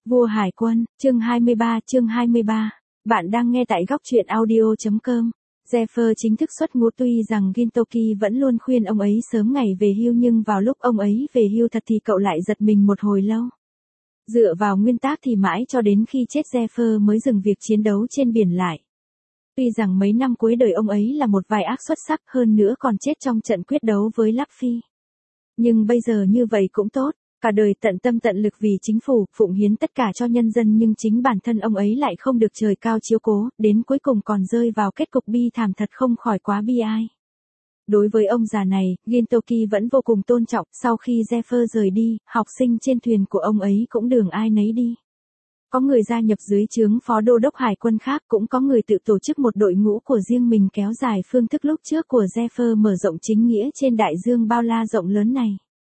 Vua Hải Quân, chương 23. Bạn đang nghe tại góc truyện audio.com. Zephyr chính thức xuất ngũ, tuy rằng Gintoki vẫn luôn khuyên ông ấy sớm ngày về hưu, nhưng vào lúc ông ấy về hưu thật thì cậu lại giật mình một hồi lâu. Dựa vào nguyên tắc thì mãi cho đến khi chết Zephyr mới dừng việc chiến đấu trên biển lại. Tuy rằng mấy năm cuối đời ông ấy là một vai ác xuất sắc, hơn nữa còn chết trong trận quyết đấu với Luffy. Nhưng bây giờ như vậy cũng tốt. Cả đời tận tâm tận lực vì chính phủ, phụng hiến tất cả cho nhân dân, nhưng chính bản thân ông ấy lại không được trời cao chiếu cố, đến cuối cùng còn rơi vào kết cục bi thảm, thật không khỏi quá bi ai. Đối với ông già này, Gintoki vẫn vô cùng tôn trọng. Sau khi Zephyr rời đi, học sinh trên thuyền của ông ấy cũng đường ai nấy đi. Có người gia nhập dưới trướng phó đô đốc hải quân khác, cũng có người tự tổ chức một đội ngũ của riêng mình, kéo dài phương thức lúc trước của Zephyr, mở rộng chính nghĩa trên đại dương bao la rộng lớn này.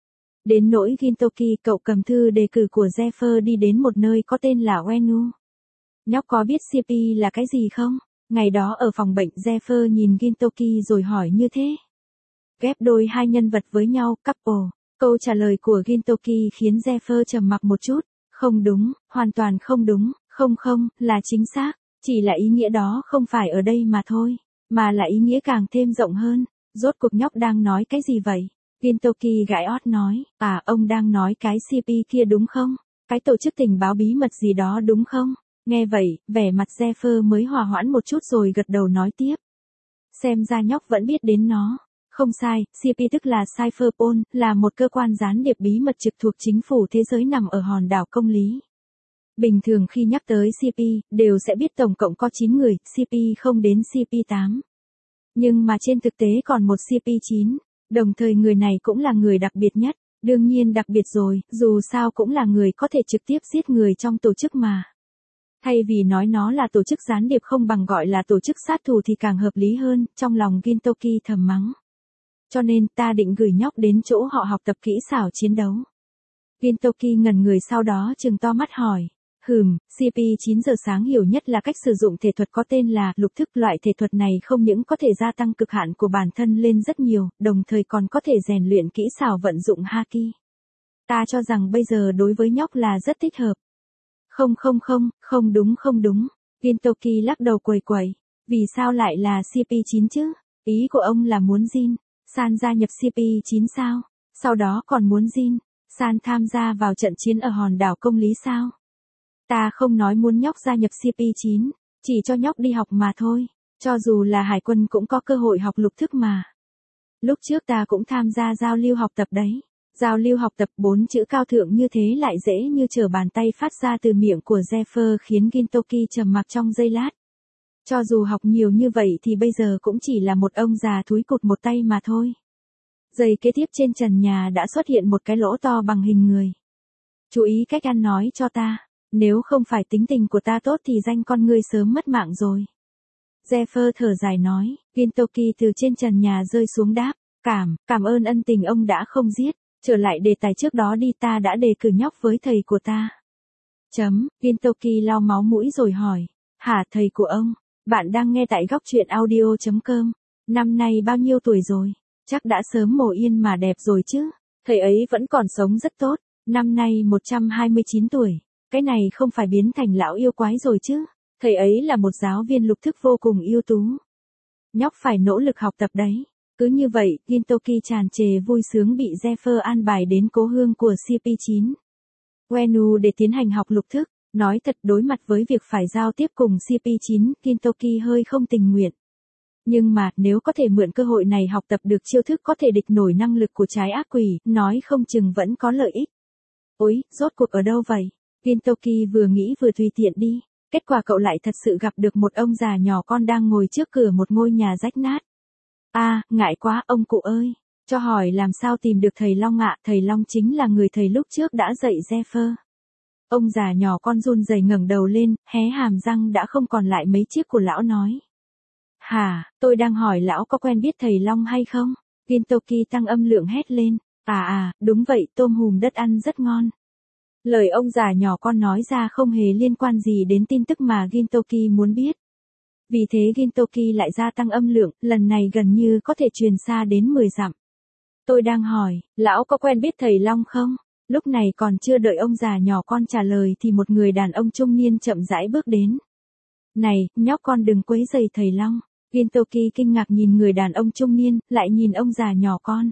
Đến nỗi Gintoki, cậu cầm thư đề cử của Zephyr đi đến một nơi có tên là Wenu. Nhóc có biết CP là cái gì không? Ngày đó ở phòng bệnh, Zephyr nhìn Gintoki rồi hỏi như thế. Ghép đôi hai nhân vật với nhau, couple. Câu trả lời của Gintoki khiến Zephyr trầm mặc một chút. Không đúng, hoàn toàn không đúng, không, là chính xác. Chỉ là ý nghĩa đó không phải ở đây mà thôi, mà là ý nghĩa càng thêm rộng hơn. Rốt cuộc nhóc đang nói cái gì vậy? Gintoki gãi ót nói, ông đang nói cái CP kia đúng không? Cái tổ chức tình báo bí mật gì đó đúng không? Nghe vậy, vẻ mặt Zephyr mới hòa hoãn một chút rồi gật đầu nói tiếp. Xem ra nhóc vẫn biết đến nó. Không sai, CP tức là Cypherpol, là một cơ quan gián điệp bí mật trực thuộc chính phủ thế giới nằm ở hòn đảo Công Lý. Bình thường khi nhắc tới CP, đều sẽ biết tổng cộng có 9 người, CP không đến CP8. Nhưng mà trên thực tế còn một CP9. Đồng thời người này cũng là người đặc biệt nhất, đương nhiên đặc biệt rồi, dù sao cũng là người có thể trực tiếp giết người trong tổ chức mà. Thay vì nói nó là tổ chức gián điệp không bằng gọi là tổ chức sát thủ thì càng hợp lý hơn, trong lòng Gintoki thầm mắng. Cho nên ta định gửi nhóc đến chỗ họ học tập kỹ xảo chiến đấu. Gintoki ngẩn người, sau đó trừng to mắt hỏi. CP 9 giờ sáng hiểu nhất là cách sử dụng thể thuật có tên là lục thức. Loại thể thuật này không những có thể gia tăng cực hạn của bản thân lên rất nhiều, đồng thời còn có thể rèn luyện kỹ xảo vận dụng haki. Ta cho rằng bây giờ đối với nhóc là rất thích hợp. Không đúng. Gintoki lắc đầu quẩy quẩy. Vì sao lại là CP9 chứ? Ý của ông là muốn Jin-san gia nhập CP9 sao? Sau đó còn muốn Jin-san tham gia vào trận chiến ở hòn đảo Công Lý sao? Ta không nói muốn nhóc gia nhập CP9, chỉ cho nhóc đi học mà thôi, cho dù là hải quân cũng có cơ hội học lục thức mà. Lúc trước ta cũng tham gia giao lưu học tập đấy. Giao lưu học tập, 4 chữ cao thượng như thế lại dễ như trở bàn tay phát ra từ miệng của Zephyr khiến Gintoki trầm mặc trong giây lát. Cho dù học nhiều như vậy thì bây giờ cũng chỉ là một ông già thúi cụt một tay mà thôi. Giây kế tiếp trên trần nhà đã xuất hiện một cái lỗ to bằng hình người. Chú ý cách ăn nói cho ta. Nếu không phải tính tình của ta tốt thì danh con ngươi sớm mất mạng rồi. Zephyr thở dài nói. Gintoki từ trên trần nhà rơi xuống đáp. Cảm ơn ân tình ông đã không giết. Trở lại đề tài trước đó đi, ta đã đề cử nhóc với thầy của ta. Gintoki lau máu mũi rồi hỏi. Hả, thầy của ông? Bạn đang nghe tại góc truyện audio.com. Năm nay bao nhiêu tuổi rồi? Chắc đã sớm mồ yên mà đẹp rồi chứ. Thầy ấy vẫn còn sống rất tốt. Năm nay 129 tuổi. Cái này không phải biến thành lão yêu quái rồi chứ. Thầy ấy là một giáo viên lục thức vô cùng ưu tú. Nhóc phải nỗ lực học tập đấy. Cứ như vậy, Gintoki tràn trề vui sướng bị Zephyr an bài đến cố hương của CP9. Wenu để tiến hành học lục thức. Nói thật, đối mặt với việc phải giao tiếp cùng CP9, Gintoki hơi không tình nguyện. Nhưng mà, nếu có thể mượn cơ hội này học tập được chiêu thức có thể địch nổi năng lực của trái ác quỷ, nói không chừng vẫn có lợi ích. Ôi, rốt cuộc ở đâu vậy? Gintoki vừa nghĩ vừa tùy tiện đi. Kết quả cậu lại thật sự gặp được một ông già nhỏ con đang ngồi trước cửa một ngôi nhà rách nát. Ngại quá ông cụ ơi. Cho hỏi làm sao tìm được thầy Long ạ? Thầy Long chính là người thầy lúc trước đã dạy Zephyr. Ông già nhỏ con run rẩy ngẩng đầu lên, hé hàm răng đã không còn lại mấy chiếc của lão nói. Hả, tôi đang hỏi lão có quen biết thầy Long hay không? Gintoki tăng âm lượng hét lên. Đúng vậy, tôm hùm đất ăn rất ngon. Lời ông già nhỏ con nói ra không hề liên quan gì đến tin tức mà Gintoki muốn biết. Vì thế Gintoki lại gia tăng âm lượng, lần này gần như có thể truyền xa đến 10 dặm. Tôi đang hỏi, lão có quen biết thầy Long không? Lúc này còn chưa đợi ông già nhỏ con trả lời thì một người đàn ông trung niên chậm rãi bước đến. Này, nhóc con đừng quấy rầy thầy Long. Gintoki kinh ngạc nhìn người đàn ông trung niên, lại nhìn ông già nhỏ con.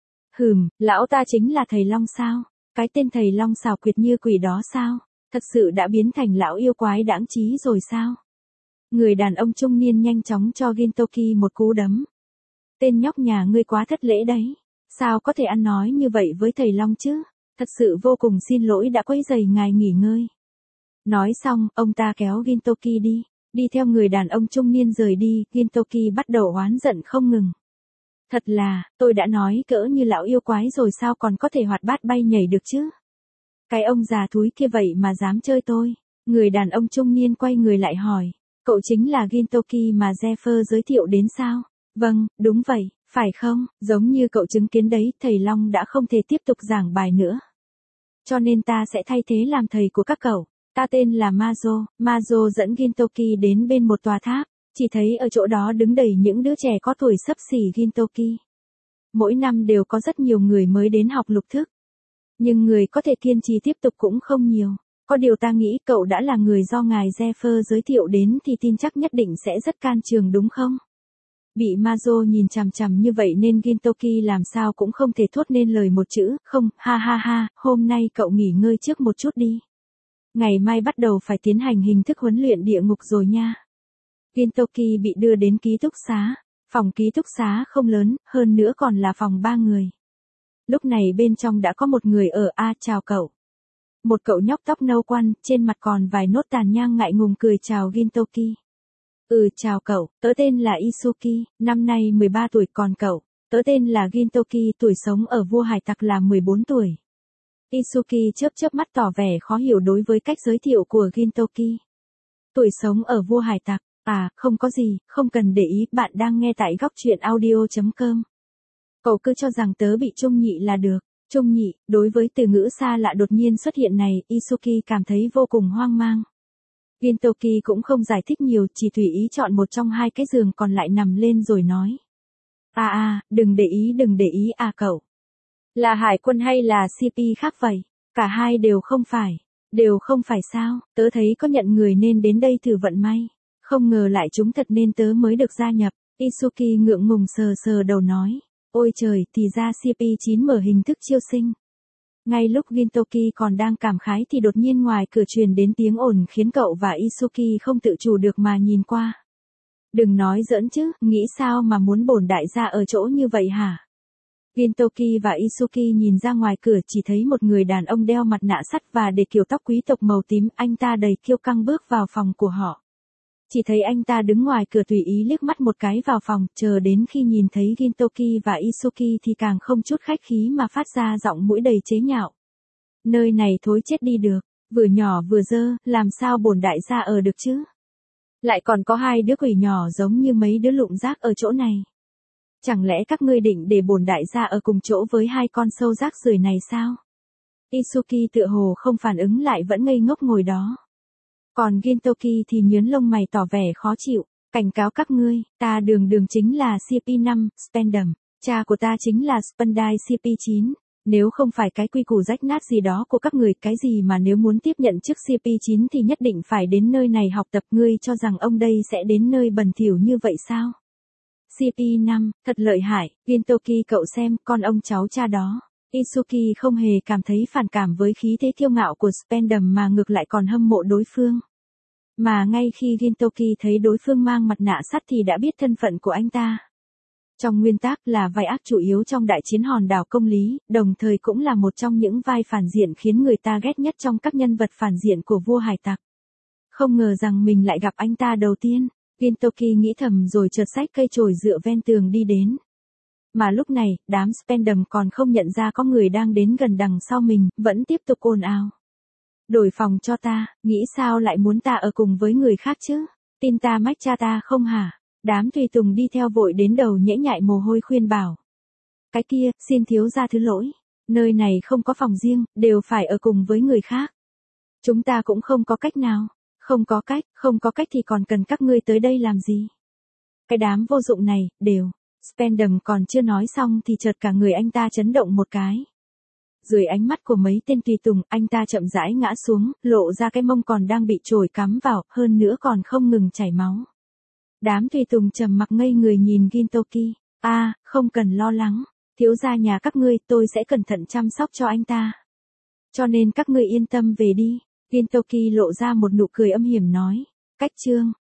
Lão ta chính là thầy Long sao? Cái tên thầy Long xảo quyệt như quỷ đó sao? Thật sự đã biến thành lão yêu quái đãng trí rồi sao? Người đàn ông trung niên nhanh chóng cho Gintoki một cú đấm. Tên nhóc nhà ngươi quá thất lễ đấy. Sao có thể ăn nói như vậy với thầy Long chứ? Thật sự vô cùng xin lỗi đã quấy rầy ngài nghỉ ngơi. Nói xong, ông ta kéo Gintoki đi. Đi theo người đàn ông trung niên rời đi, Gintoki bắt đầu oán giận không ngừng. Thật là, tôi đã nói cỡ như lão yêu quái rồi sao còn có thể hoạt bát bay nhảy được chứ? Cái ông già thúi kia vậy mà dám chơi tôi. Người đàn ông trung niên quay người lại hỏi. Cậu chính là Gintoki mà Zephyr giới thiệu đến sao? Vâng, đúng vậy, phải không? Giống như cậu chứng kiến đấy, thầy Long đã không thể tiếp tục giảng bài nữa. Cho nên ta sẽ thay thế làm thầy của các cậu. Ta tên là Mazo. Mazo dẫn Gintoki đến bên một tòa tháp. Chỉ thấy ở chỗ đó đứng đầy những đứa trẻ có tuổi xấp xỉ Gintoki. Mỗi năm đều có rất nhiều người mới đến học lục thức. Nhưng người có thể kiên trì tiếp tục cũng không nhiều. Có điều ta nghĩ cậu đã là người do ngài Zephyr giới thiệu đến thì tin chắc nhất định sẽ rất can trường đúng không? Bị Mazo nhìn chằm chằm như vậy nên Gintoki làm sao cũng không thể thốt nên lời một chữ, không, ha ha ha, hôm nay cậu nghỉ ngơi trước một chút đi. Ngày mai bắt đầu phải tiến hành hình thức huấn luyện địa ngục rồi nha. Gintoki bị đưa đến ký túc xá. Phòng ký túc xá không lớn, hơn nữa còn là phòng 3 người. Lúc này bên trong đã có một người ở chào cậu. Một cậu nhóc tóc nâu quăn, trên mặt còn vài nốt tàn nhang ngại ngùng cười chào Gintoki. Chào cậu, tớ tên là Isuki, năm nay 13 tuổi, còn cậu? Tớ tên là Gintoki, tuổi sống ở vua hải tặc là 14 tuổi. Isuki chớp mắt tỏ vẻ khó hiểu đối với cách giới thiệu của Gintoki. Tuổi sống ở vua hải tặc, không có gì, không cần để ý, bạn đang nghe tại góc truyện audio.com. Cậu cứ cho rằng tớ bị trung nhị là được. Trung nhị, đối với từ ngữ xa lạ đột nhiên xuất hiện này, Isuki cảm thấy vô cùng hoang mang. Gintoki cũng không giải thích nhiều, chỉ tùy ý chọn một trong hai cái giường còn lại nằm lên rồi nói. Đừng để ý cậu. Là hải quân hay là CP khác vậy? Cả hai đều không phải. Đều không phải sao, tớ thấy có nhận người nên đến đây thử vận may. Không ngờ lại trúng thật nên tớ mới được gia nhập. Isuki ngượng ngùng sờ đầu nói. Ôi trời, thì ra CP9 mở hình thức chiêu sinh. Ngay lúc Gintoki còn đang cảm khái thì đột nhiên ngoài cửa truyền đến tiếng ồn khiến cậu và Isuki không tự chủ được mà nhìn qua. Đừng nói giỡn chứ, nghĩ sao mà muốn bổn đại gia ở chỗ như vậy hả? Gintoki và Isuki nhìn ra ngoài cửa chỉ thấy một người đàn ông đeo mặt nạ sắt và để kiểu tóc quý tộc màu tím, anh ta đầy kiêu căng bước vào phòng của họ. Chỉ thấy anh ta đứng ngoài cửa tùy ý liếc mắt một cái vào phòng, chờ đến khi nhìn thấy Gintoki và Isuki thì càng không chút khách khí mà phát ra giọng mũi đầy chế nhạo. Nơi này thối chết đi được, vừa nhỏ vừa dơ, làm sao bổn đại gia ở được chứ? Lại còn có hai đứa quỷ nhỏ giống như mấy đứa lụm rác ở chỗ này. Chẳng lẽ các ngươi định để bổn đại gia ở cùng chỗ với hai con sâu rác rưởi này sao? Isuki tựa hồ không phản ứng lại vẫn ngây ngốc ngồi đó. Còn Gintoki thì nhớn lông mày tỏ vẻ khó chịu, cảnh cáo các ngươi, ta đường chính là CP5, Spendum, cha của ta chính là Spendai CP9, nếu không phải cái quy củ rách nát gì đó của các người, cái gì mà nếu muốn tiếp nhận chức CP9 thì nhất định phải đến nơi này học tập, ngươi cho rằng ông đây sẽ đến nơi bẩn thỉu như vậy sao? CP5, thật lợi hại, Gintoki cậu xem, con ông cháu cha đó. Isuki không hề cảm thấy phản cảm với khí thế kiêu ngạo của Spendum mà ngược lại còn hâm mộ đối phương. Mà ngay khi Gintoki thấy đối phương mang mặt nạ sắt thì đã biết thân phận của anh ta. Trong nguyên tắc là vai ác chủ yếu trong đại chiến hòn đảo công lý, đồng thời cũng là một trong những vai phản diện khiến người ta ghét nhất trong các nhân vật phản diện của vua hải tặc. Không ngờ rằng mình lại gặp anh ta đầu tiên, Gintoki nghĩ thầm rồi chợt xách cây chổi dựa ven tường đi đến. Mà lúc này, đám Spendum còn không nhận ra có người đang đến gần đằng sau mình, vẫn tiếp tục ồn ào. Đổi phòng cho ta, nghĩ sao lại muốn ta ở cùng với người khác chứ? Tin ta mách cha ta không hả? Đám tùy tùng đi theo vội đến đầu nhễ nhại mồ hôi khuyên bảo. Cái kia, xin thiếu gia thứ lỗi. Nơi này không có phòng riêng, đều phải ở cùng với người khác. Chúng ta cũng không có cách nào. Không có cách thì còn cần các ngươi tới đây làm gì? Cái đám vô dụng này, đều. Spendum còn chưa nói xong thì chợt cả người anh ta chấn động một cái. Dưới ánh mắt của mấy tên tùy tùng, anh ta chậm rãi ngã xuống, lộ ra cái mông còn đang bị chổi cắm vào, hơn nữa còn không ngừng chảy máu. Đám tùy tùng trầm mặc ngây người nhìn Gintoki. Không cần lo lắng, thiếu gia nhà các ngươi, tôi sẽ cẩn thận chăm sóc cho anh ta. Cho nên các ngươi yên tâm về đi. Gintoki lộ ra một nụ cười âm hiểm nói. Cách chương